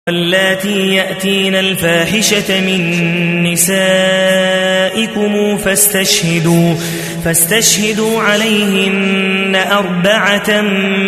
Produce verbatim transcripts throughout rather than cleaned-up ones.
اللاتي يأتين الفاحشة من نسائكم فاستشهدوا, فاستشهدوا عليهن أربعة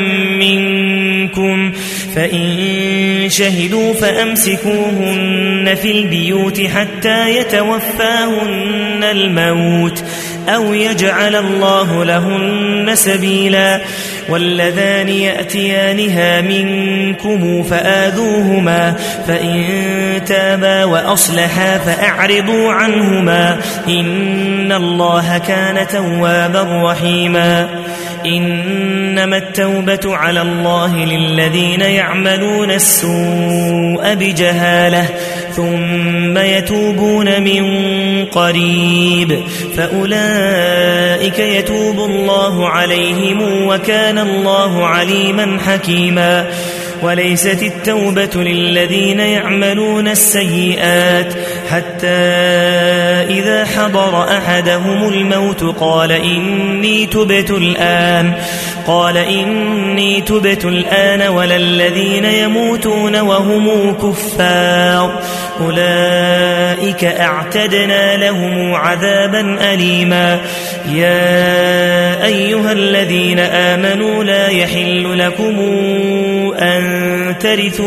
منكم فإن شهدوا فأمسكوهن في البيوت حتى يتوفاهن الموت أو يجعل الله لهن سبيلا. واللذان يأتيانها منكم فآذوهما فإن تابا وأصلحا فأعرضوا عنهما إن الله كان توابا رحيما. إنما التوبة على الله للذين يعملون السوء بجهالة ثم يتوبون من قريب فأولئك يتوب الله عليهم وكان الله عليما حكيما. وليست التوبة للذين يعملون السيئات حتى إذا حضر أحدهم الموت قال إني تبت الآن قال إني تبت الآن ولا الذين يموتون وهم كفار أولئك أعتدنا لهم عذابا أليما. يا أيها الذين آمنوا لا يحل لكم أن ترثوا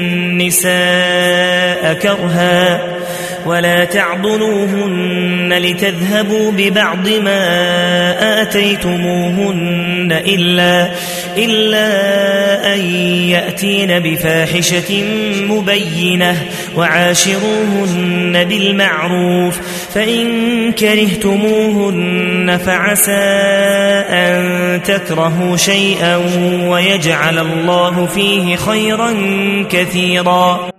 النساء كرها ولا تعضلوهن لتذهبوا ببعض ما آتيتموهن إلا, إلا أن يأتين بفاحشة مبينة وعاشروهن بالمعروف فإن كرهتموهن فعسى أن تكرهوا شيئا ويجعل الله فيه خيرا كثيرا.